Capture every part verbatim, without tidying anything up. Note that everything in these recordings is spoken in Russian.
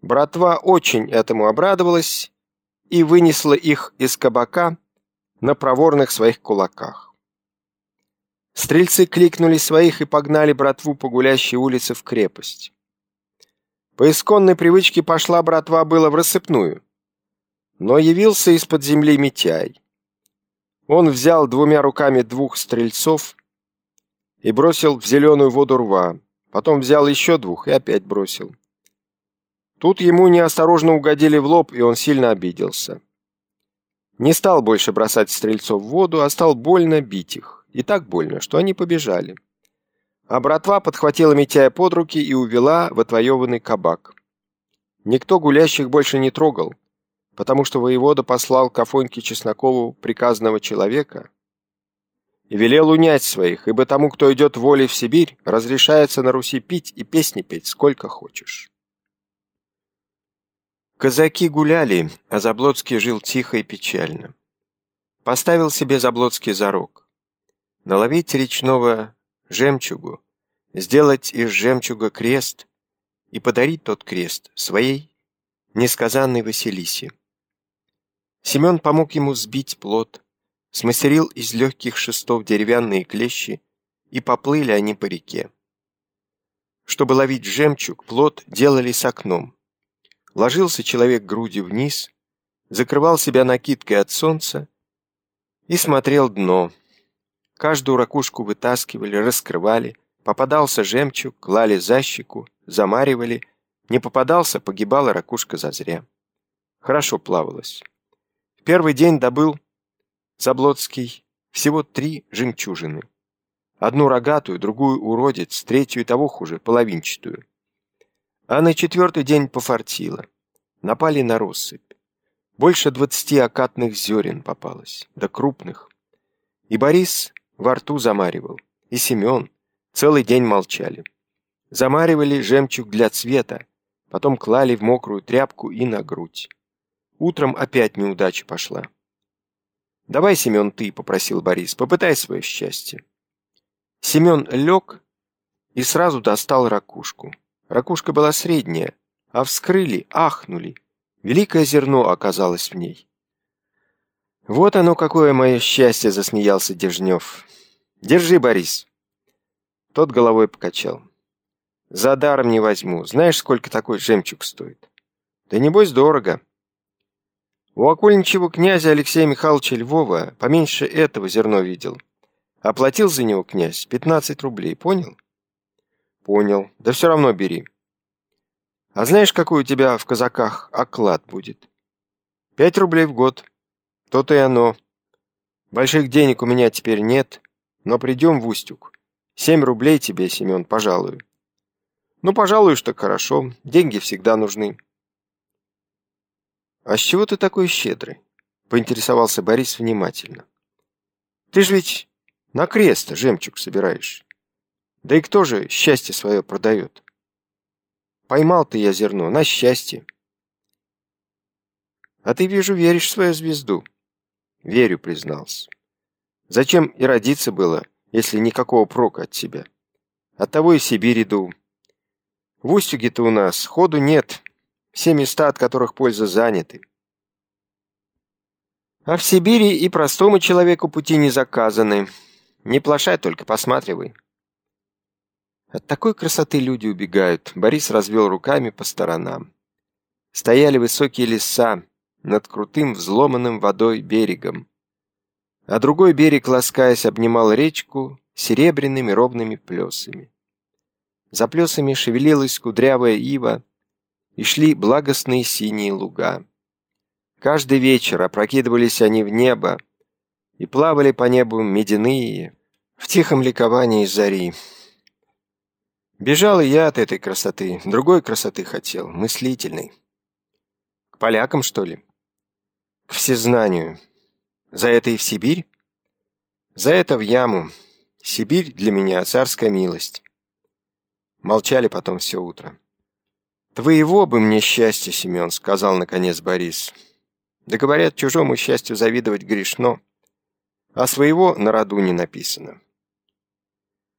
Братва очень этому обрадовалась и вынесла их из кабака на проворных своих кулаках. Стрельцы кликнули своих и погнали братву по гулящей улице в крепость. По исконной привычке пошла братва было в рассыпную, но явился из-под земли Митяй. Он взял двумя руками двух стрельцов и бросил в зеленую воду рва, потом взял еще двух и опять бросил. Тут ему неосторожно угодили в лоб, и он сильно обиделся. Не стал больше бросать стрельцов в воду, а стал больно бить их. И так больно, что они побежали. А братва подхватила Митяя под руки и увела в отвоеванный кабак. Никто гулящих больше не трогал, потому что воевода послал к Афоньке Чеснокову приказанного человека и велел унять своих, ибо тому, кто идет волей в Сибирь, разрешается на Руси пить и песни петь сколько хочешь. Казаки гуляли, а Заблоцкий жил тихо и печально. Поставил себе Заблоцкий зарок наловить речного жемчугу, сделать из жемчуга крест и подарить тот крест своей несказанной Василисе. Семен помог ему сбить плот, смастерил из легких шестов деревянные клещи, и поплыли они по реке. Чтобы ловить жемчуг, плот делали с окном. Ложился человек грудью вниз, закрывал себя накидкой от солнца и смотрел дно. Каждую ракушку вытаскивали, раскрывали, попадался жемчуг, клали за щеку, замаривали, не попадался, погибала ракушка зазря. Хорошо плавалось. В первый день добыл Заблоцкий всего три жемчужины. Одну рогатую, другую уродец, третью и того хуже, половинчатую. А на четвертый день пофартило. Напали на россыпь. Больше двадцати окатных зерен попалось, да крупных. И Борис во рту замаривал, и Семен целый день молчали. Замаривали жемчуг для цвета, потом клали в мокрую тряпку и на грудь. Утром опять неудача пошла. «Давай, Семен, ты», — попросил Борис, — «попытай свое счастье». Семен лег и сразу достал ракушку. Ракушка была средняя, а вскрыли, ахнули. Великое зерно оказалось в ней. «Вот оно, какое мое счастье!» — засмеялся Дежнев. «Держи, Борис!» Тот головой покачал. «За даром не возьму. Знаешь, сколько такой жемчуг стоит?» «Да небось дорого». У окольничьего князя Алексея Михайловича Львова поменьше этого зерно видел. Оплатил за него князь пятнадцать рублей, понял? Понял. Да все равно бери. А знаешь, какой у тебя в казаках оклад будет? Пять рублей в год. То-то и оно. Больших денег у меня теперь нет, но придем в Устюг. Семь рублей тебе, Семен, пожалую. Ну, пожалуй, что хорошо. Деньги всегда нужны. А с чего ты такой щедрый? Поинтересовался Борис внимательно. Ты ж ведь на крест жемчуг собираешь. Да и кто же счастье свое продает? Поймал ты я зерно на счастье. А ты, вижу, веришь в свою звезду. Верю, признался. Зачем и родиться было, если никакого прока от тебя? Оттого и в Сибирь иду. В Устюге-то у нас ходу нет, все места, от которых польза, заняты. А в Сибири и простому человеку пути не заказаны. Не плашай, только посматривай. От такой красоты люди убегают. Борис развел руками по сторонам. Стояли высокие леса над крутым взломанным водой берегом. А другой берег, ласкаясь, обнимал речку серебряными ровными плесами. За плесами шевелилась кудрявая ива, и шли благостные синие луга. Каждый вечер опрокидывались они в небо, и плавали по небу медяные, в тихом ликовании зари. Бежал и я от этой красоты, другой красоты хотел, мыслительной. К полякам, что ли? К всезнанию. За это и в Сибирь? За это в яму. Сибирь для меня царская милость. Молчали потом все утро. «Твоего бы мне счастья, Семен», — сказал наконец Борис. «Да говорят, чужому счастью завидовать грешно, а своего на роду не написано».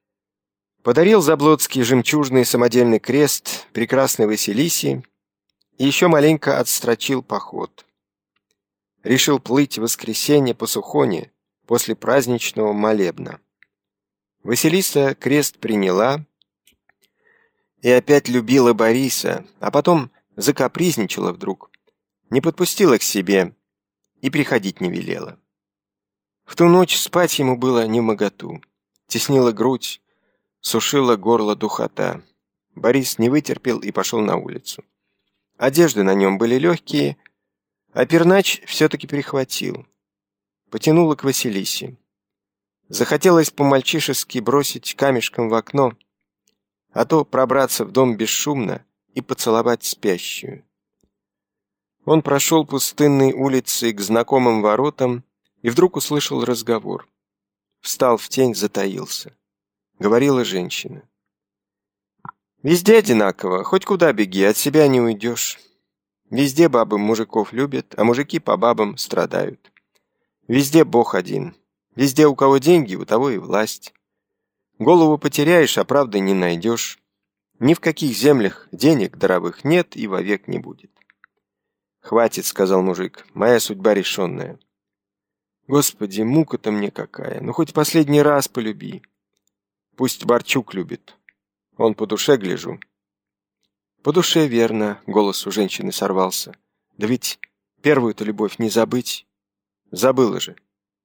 Подарил Заблоцкий жемчужный самодельный крест прекрасной Василисе и еще маленько отстрочил поход. Решил плыть в воскресенье по Сухоне после праздничного молебна. Василиса крест приняла и опять любила Бориса, а потом закапризничала вдруг, не подпустила к себе и приходить не велела. В ту ночь спать ему было невмоготу. Теснила грудь, сушила горло духота. Борис не вытерпел и пошел на улицу. Одежды на нем были легкие, а пернач все-таки перехватил. Потянуло к Василисе. Захотелось по-мальчишески бросить камешком в окно, а то пробраться в дом бесшумно и поцеловать спящую. Он прошел пустынной улицей к знакомым воротам и вдруг услышал разговор. Встал в тень, затаился. Говорила женщина. «Везде одинаково, хоть куда беги, от себя не уйдешь. Везде бабы мужиков любят, а мужики по бабам страдают. Везде Бог один. Везде у кого деньги, у того и власть. Голову потеряешь, а правды не найдешь. Ни в каких землях денег даровых нет и вовек не будет». «Хватит», — сказал мужик, — «моя судьба решенная». «Господи, мука-то мне какая, ну хоть последний раз полюби. Пусть Барчук любит. Он по душе, гляжу». «По душе, верно», — голос у женщины сорвался. «Да ведь первую-то любовь не забыть. Забыла же».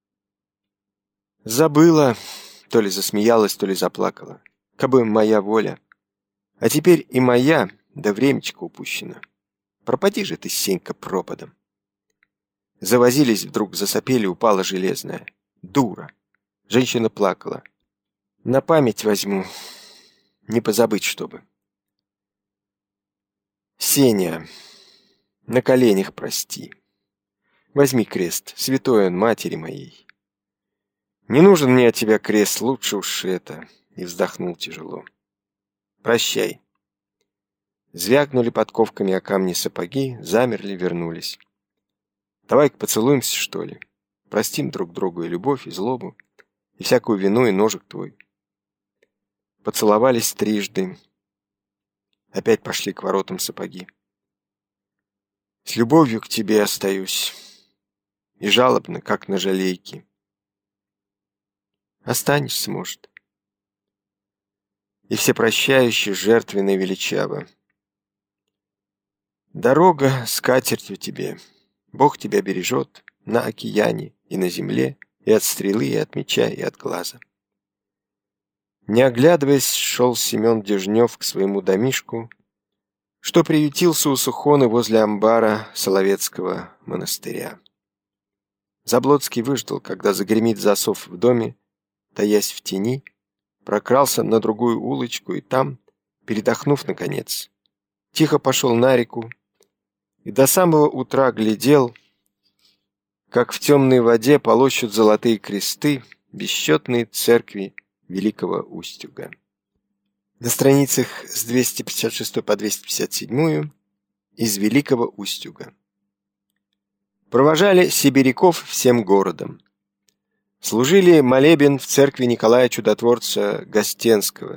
«Забыла», — то ли засмеялась, то ли заплакала. «Кабы моя воля. А теперь и моя, да времечко упущено. Пропади же ты, Сенька, пропадом». Завозились вдруг, засопели, упала железная. «Дура!» Женщина плакала. «На память возьму, не позабыть, чтобы». «Сеня, на коленях прости. Возьми крест, святой он матери моей». «Не нужен мне от тебя крест, лучше уж это». И вздохнул тяжело. «Прощай». Звякнули подковками о камни сапоги, замерли, вернулись. «Давай-ка поцелуемся, что ли? Простим друг другу и любовь, и злобу, и всякую вину, и ножик твой». Поцеловались трижды. Опять пошли к воротам сапоги. «С любовью к тебе остаюсь, и жалобно, как на жалейке». «Останешься, может». И всепрощающе, жертвенно и величаво. «Дорога с катертью тебе. Бог тебя бережет на океане и на земле, и от стрелы, и от меча, и от глаза». Не оглядываясь, шел Семен Дежнев к своему домишку, что приютился у Сухоны возле амбара Соловецкого монастыря. Заблодский выждал, когда загремит засов в доме, таясь в тени, прокрался на другую улочку и там, передохнув наконец, тихо пошел на реку и до самого утра глядел, как в темной воде полощут золотые кресты бесчетные церкви Великого Устюга. На страницах с двести пятьдесят шестой по двести пятьдесят седьмой из Великого Устюга. Провожали сибиряков всем городом. Служили молебен в церкви Николая Чудотворца Гостенского.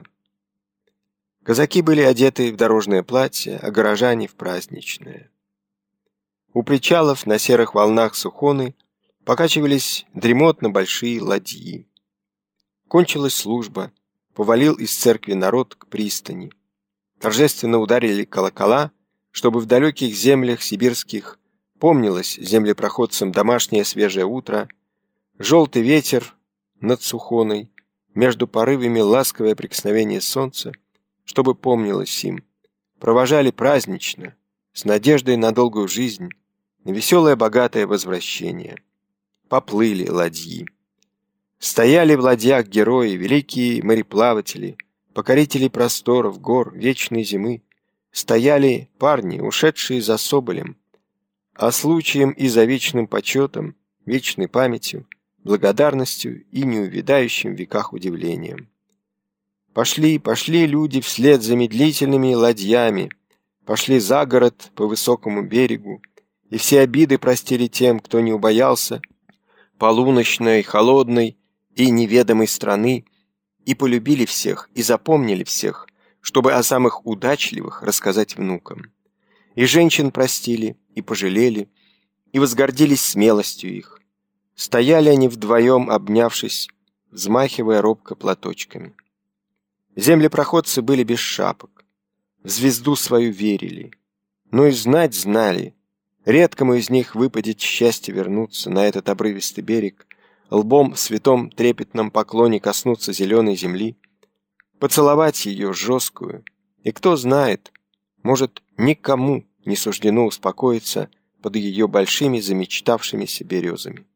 Казаки были одеты в дорожное платье, а горожане в праздничное. У причалов на серых волнах Сухоны покачивались дремотно большие ладьи. Кончилась служба, повалил из церкви народ к пристани. Торжественно ударили колокола, чтобы в далеких землях сибирских помнилось землепроходцам домашнее свежее утро, желтый ветер над Сухоной, между порывами ласковое прикосновение солнца, чтобы помнилось им. Провожали празднично, с надеждой на долгую жизнь, на веселое богатое возвращение. Поплыли ладьи. Стояли в ладьях герои, великие мореплаватели, покорители просторов, гор, вечной зимы. Стояли парни, ушедшие за соболем, а случаем и за вечным почетом, вечной памятью, благодарностью и неувядающим в веках удивлением. Пошли, пошли люди вслед за медлительными ладьями, пошли за город по высокому берегу, и все обиды простили тем, кто не убоялся полуночной, холодной и неведомой страны, и полюбили всех, и запомнили всех, чтобы о самых удачливых рассказать внукам. И женщин простили, и пожалели, и возгордились смелостью их. Стояли они вдвоем, обнявшись, взмахивая робко платочками. Землепроходцы были без шапок, в звезду свою верили, но и знать знали. Редкому из них выпадет счастье вернуться на этот обрывистый берег, лбом в святом трепетном поклоне коснуться зеленой земли, поцеловать ее жесткую, и кто знает, может, никому не суждено успокоиться под ее большими замечтавшимися березами.